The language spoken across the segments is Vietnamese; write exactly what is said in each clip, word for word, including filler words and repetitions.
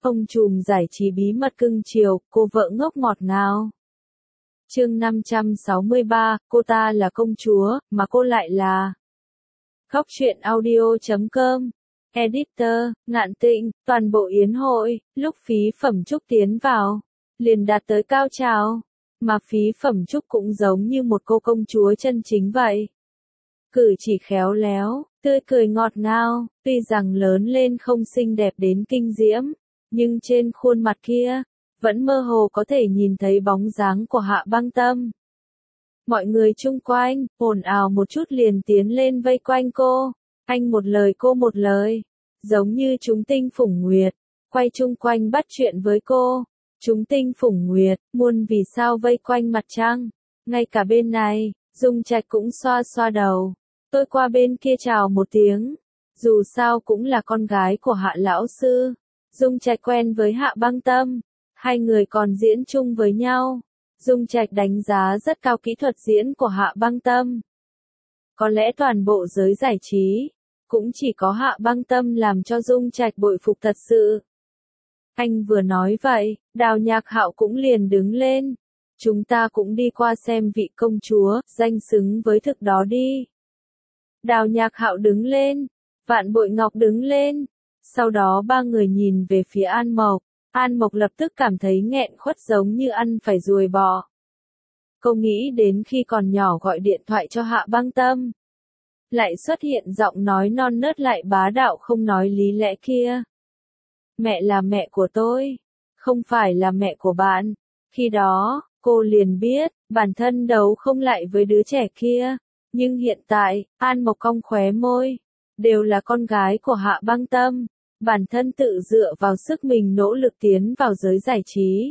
Ông trùm giải trí bí mật cưng chiều, cô vợ ngốc ngọt ngào. Chương năm trăm sáu mươi ba, cô ta là công chúa, mà cô lại là... Góc truyện audio chấm com. Editor, Ngạn Tịnh, toàn bộ yến hội, lúc Phí Phẩm Trúc tiến vào, liền đạt tới cao trào, mà Phí Phẩm Trúc cũng giống như một cô công chúa chân chính vậy. Cử chỉ khéo léo, tươi cười ngọt ngào, tuy rằng lớn lên không xinh đẹp đến kinh diễm, nhưng trên khuôn mặt kia, vẫn mơ hồ có thể nhìn thấy bóng dáng của Hạ Băng Tâm. Mọi người chung quanh, ồn ào một chút liền tiến lên vây quanh cô, anh một lời cô một lời, giống như chúng tinh phủng nguyệt, quay chung quanh bắt chuyện với cô. Chúng tinh phủng nguyệt, muôn vì sao vây quanh mặt trăng, ngay cả bên này, Dung Trạch cũng xoa xoa đầu. Tôi qua bên kia chào một tiếng, dù sao cũng là con gái của Hạ lão sư. Dung Trạch quen với Hạ Băng Tâm, hai người còn diễn chung với nhau. Dung Trạch đánh giá rất cao kỹ thuật diễn của Hạ Băng Tâm. Có lẽ toàn bộ giới giải trí, cũng chỉ có Hạ Băng Tâm làm cho Dung Trạch bội phục thật sự. Anh vừa nói vậy, Đào Nhạc Hạo cũng liền đứng lên. Chúng ta cũng đi qua xem vị công chúa, danh xứng với thực đó đi. Đào Nhạc Hạo đứng lên, Vạn Bội Ngọc đứng lên. Sau đó ba người nhìn về phía An Mộc. An Mộc lập tức cảm thấy nghẹn khuất giống như ăn phải ruồi bò. Cô nghĩ đến khi còn nhỏ gọi điện thoại cho Hạ Băng Tâm, lại xuất hiện giọng nói non nớt lại bá đạo không nói lý lẽ kia. Mẹ là mẹ của tôi, không phải là mẹ của bạn. Khi đó, cô liền biết, bản thân đấu không lại với đứa trẻ kia. Nhưng hiện tại, An Mộc cong khóe môi, đều là con gái của Hạ Băng Tâm. Bản thân tự dựa vào sức mình nỗ lực tiến vào giới giải trí.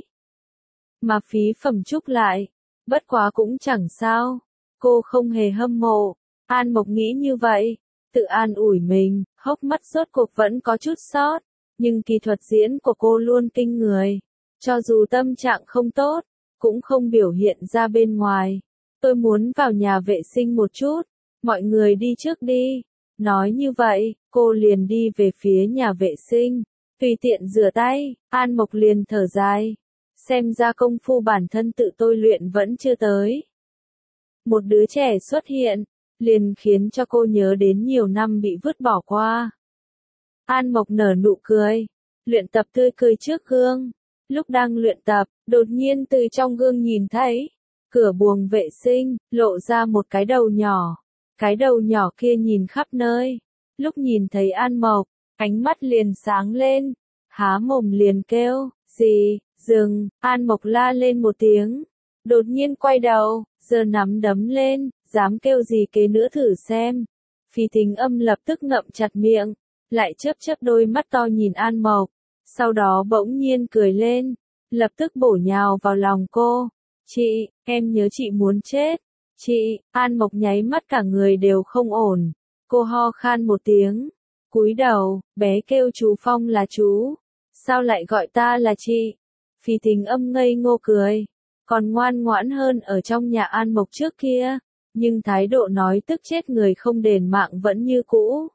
Mà Phí Phẩm Trúc lại, bất quá cũng chẳng sao. Cô không hề hâm mộ. An Mộc nghĩ như vậy, tự an ủi mình, hốc mắt rốt cuộc vẫn có chút sót. Nhưng kỹ thuật diễn của cô luôn kinh người. Cho dù tâm trạng không tốt, cũng không biểu hiện ra bên ngoài. Tôi muốn vào nhà vệ sinh một chút, mọi người đi trước đi. Nói như vậy, cô liền đi về phía nhà vệ sinh, tùy tiện rửa tay. An Mộc liền thở dài, xem ra công phu bản thân tự tôi luyện vẫn chưa tới. Một đứa trẻ xuất hiện, liền khiến cho cô nhớ đến nhiều năm bị vứt bỏ qua. An Mộc nở nụ cười, luyện tập tươi cười trước gương. Lúc đang luyện tập, đột nhiên từ trong gương nhìn thấy, cửa buồng vệ sinh, lộ ra một cái đầu nhỏ. Cái đầu nhỏ kia nhìn khắp nơi. Lúc nhìn thấy An Mộc, ánh mắt liền sáng lên, há mồm liền kêu, gì, dừng. An Mộc la lên một tiếng, đột nhiên quay đầu, giơ nắm đấm lên, dám kêu gì kế nữa thử xem. Phí Thính Âm lập tức ngậm chặt miệng, lại chớp chớp đôi mắt to nhìn An Mộc, sau đó bỗng nhiên cười lên, lập tức bổ nhào vào lòng cô. Chị, em nhớ chị muốn chết. Chị, An Mộc nháy mắt cả người đều không ổn. Cô ho khan một tiếng, cúi đầu, bé kêu chú Phong là chú. Sao lại gọi ta là chị? Phí Thính Âm ngây ngô cười, còn ngoan ngoãn hơn ở trong nhà An Mộc trước kia. Nhưng thái độ nói tức chết người không đền mạng vẫn như cũ.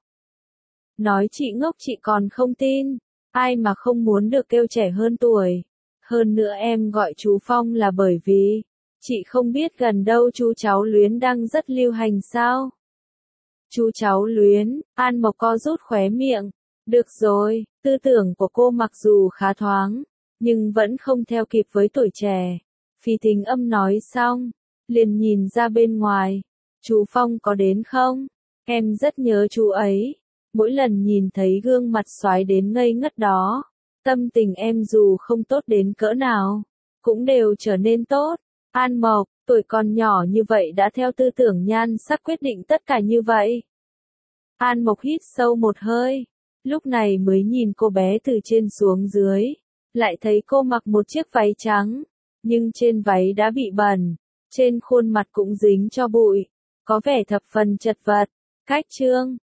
Nói chị ngốc chị còn không tin, ai mà không muốn được kêu trẻ hơn tuổi. Hơn nữa em gọi chú Phong là bởi vì, chị không biết gần đâu chú cháu luyến đang rất lưu hành sao? Chú cháu luyến, An Mộc co rút khóe miệng. Được rồi, tư tưởng của cô mặc dù khá thoáng, nhưng vẫn không theo kịp với tuổi trẻ. Phí Thính Âm nói xong, liền nhìn ra bên ngoài. Chú Phong có đến không? Em rất nhớ chú ấy. Mỗi lần nhìn thấy gương mặt xoái đến ngây ngất đó, tâm tình em dù không tốt đến cỡ nào, cũng đều trở nên tốt. An Mộc, tuổi còn nhỏ như vậy đã theo tư tưởng nhan sắc quyết định tất cả như vậy. An Mộc hít sâu một hơi, lúc này mới nhìn cô bé từ trên xuống dưới, lại thấy cô mặc một chiếc váy trắng, nhưng trên váy đã bị bẩn, trên khuôn mặt cũng dính cho bụi, có vẻ thập phần chật vật. Cách chương